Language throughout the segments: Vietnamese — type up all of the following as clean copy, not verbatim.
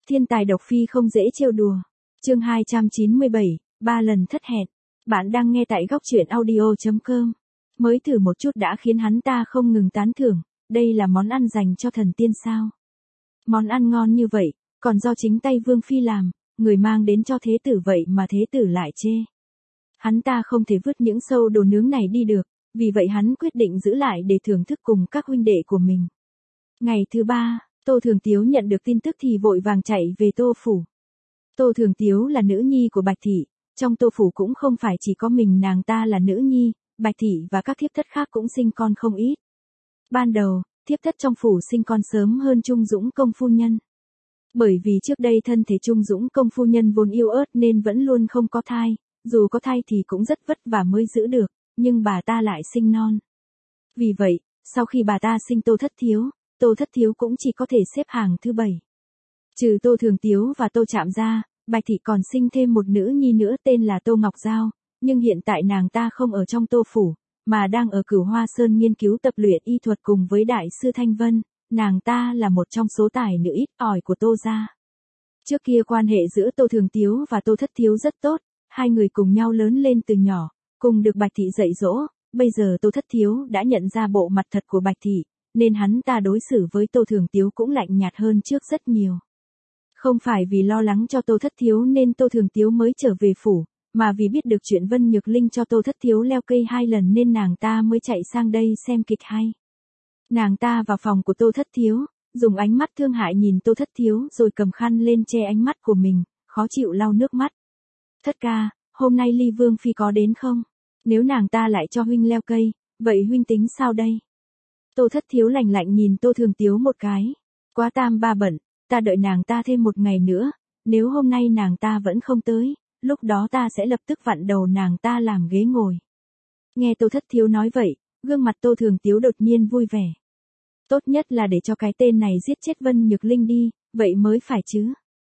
Thiên tài độc phi không dễ trêu đùa. Chương 297, 3 lần thất hẹn. Bạn đang nghe tại góc truyện audio.com. Mới thử một chút đã khiến hắn ta không ngừng tán thưởng, đây là món ăn dành cho thần tiên sao? Món ăn ngon như vậy, còn do chính tay Vương Phi làm, người mang đến cho thế tử vậy mà thế tử lại chê. Hắn ta không thể vứt những sâu đồ nướng này đi được, vì vậy hắn quyết định giữ lại để thưởng thức cùng các huynh đệ của mình. Ngày thứ 3, Tô Thường Tiếu nhận được tin tức thì vội vàng chạy về Tô Phủ. Tô Thường Tiếu là nữ nhi của Bạch Thị, trong Tô Phủ cũng không phải chỉ có mình nàng ta là nữ nhi, Bạch Thị và các thiếp thất khác cũng sinh con không ít. Ban đầu, thiếp thất trong phủ sinh con sớm hơn Trung Dũng công phu nhân. Bởi vì trước đây thân thể Trung Dũng công phu nhân vốn yếu ớt nên vẫn luôn không có thai, dù có thai thì cũng rất vất vả mới giữ được, nhưng bà ta lại sinh non. Vì vậy, sau khi bà ta sinh Tô Thất Thiếu cũng chỉ có thể xếp hàng thứ 7. Trừ Tô Thường Tiếu và Tô Trạm ra, Bạch Thị còn sinh thêm một nữ nhi nữa tên là Tô Ngọc Giao, nhưng hiện tại nàng ta không ở trong Tô Phủ, mà đang ở Cửu Hoa Sơn nghiên cứu tập luyện y thuật cùng với Đại sư Thanh Vân, nàng ta là một trong số tài nữ ít ỏi của Tô gia. Trước kia quan hệ giữa Tô Thường Tiếu và Tô Thất Thiếu rất tốt, hai người cùng nhau lớn lên từ nhỏ, cùng được Bạch Thị dạy dỗ, bây giờ Tô Thất Thiếu đã nhận ra bộ mặt thật của Bạch Thị, nên hắn ta đối xử với Tô Thường Tiếu cũng lạnh nhạt hơn trước rất nhiều. Không phải vì lo lắng cho Tô Thất Thiếu nên Tô Thường Tiếu mới trở về phủ, mà vì biết được chuyện Vân Nhược Linh cho Tô Thất Thiếu leo cây 2 lần nên nàng ta mới chạy sang đây xem kịch hay. Nàng ta vào phòng của Tô Thất Thiếu, dùng ánh mắt thương hại nhìn Tô Thất Thiếu rồi cầm khăn lên che ánh mắt của mình, khó chịu lau nước mắt. Thất ca, hôm nay Ly Vương Phi có đến không? Nếu nàng ta lại cho huynh leo cây, vậy huynh tính sao đây? Tô Thất Thiếu lạnh lạnh nhìn Tô Thường Tiếu một cái. Quá tam ba bận, ta đợi nàng ta thêm một ngày nữa, nếu hôm nay nàng ta vẫn không tới, lúc đó ta sẽ lập tức vặn đầu nàng ta làm ghế ngồi. Nghe Tô Thất Thiếu nói vậy, gương mặt Tô Thường Tiếu đột nhiên vui vẻ. Tốt nhất là để cho cái tên này giết chết Vân Nhược Linh đi, vậy mới phải chứ.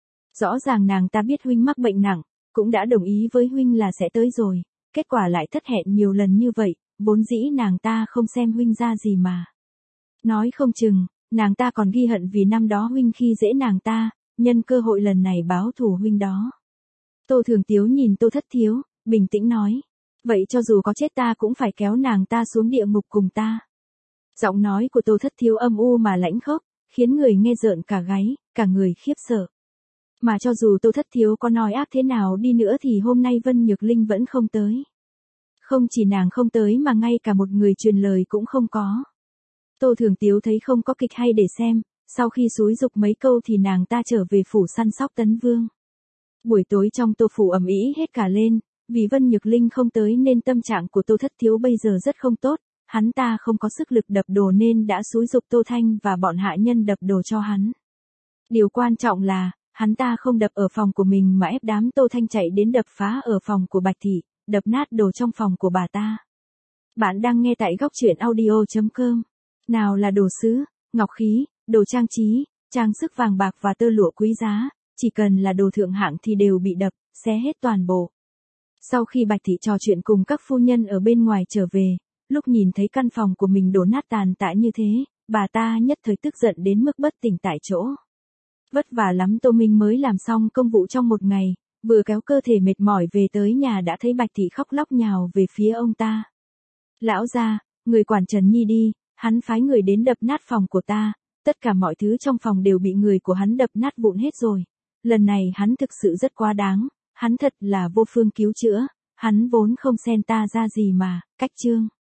Rõ ràng nàng ta biết huynh mắc bệnh nặng, cũng đã đồng ý với huynh là sẽ tới rồi, kết quả lại thất hẹn nhiều lần như vậy, vốn dĩ nàng ta không xem huynh ra gì mà. Nói không chừng, nàng ta còn ghi hận vì năm đó huynh khi dễ nàng ta, nhân cơ hội lần này báo thù huynh đó. Tô Thường Tiếu nhìn Tô Thất Thiếu, bình tĩnh nói, vậy cho dù có chết ta cũng phải kéo nàng ta xuống địa ngục cùng ta. Giọng nói của Tô Thất Thiếu âm u mà lãnh khốc, khiến người nghe rợn cả gáy, cả người khiếp sợ. Mà cho dù Tô Thất Thiếu có nói ác thế nào đi nữa thì hôm nay Vân Nhược Linh vẫn không tới. Không chỉ nàng không tới mà ngay cả một người truyền lời cũng không có. Tô Thường Tiếu thấy không có kịch hay để xem, sau khi xúi giục mấy câu thì nàng ta trở về phủ săn sóc Tấn Vương. Buổi tối trong Tô Phủ ầm ĩ hết cả lên, vì Vân Nhược Linh không tới nên tâm trạng của Tô Thất Thiếu bây giờ rất không tốt, hắn ta không có sức lực đập đồ nên đã xúi giục Tô Thanh và bọn hạ nhân đập đồ cho hắn. Điều quan trọng là, hắn ta không đập ở phòng của mình mà ép đám Tô Thanh chạy đến đập phá ở phòng của Bạch Thị, đập nát đồ trong phòng của bà ta. Bạn đang nghe tại góc truyện audio.com. Nào là đồ sứ, ngọc khí, đồ trang trí, trang sức vàng bạc và tơ lụa quý giá, chỉ cần là đồ thượng hạng thì đều bị đập, xé hết toàn bộ. Sau khi Bạch Thị trò chuyện cùng các phu nhân ở bên ngoài trở về, lúc nhìn thấy căn phòng của mình đổ nát tàn tạ như thế, bà ta nhất thời tức giận đến mức bất tỉnh tại chỗ. Vất vả lắm Tô Minh mới làm xong công vụ trong một ngày, vừa kéo cơ thể mệt mỏi về tới nhà đã thấy Bạch Thị khóc lóc nhào về phía ông ta. Lão gia, người quản Trần Nhi đi, hắn phái người đến đập nát phòng của ta, tất cả mọi thứ trong phòng đều bị người của hắn đập nát vụn hết rồi. Lần này hắn thực sự rất quá đáng, hắn thật là vô phương cứu chữa, hắn vốn không xen ta ra gì mà, cách chương.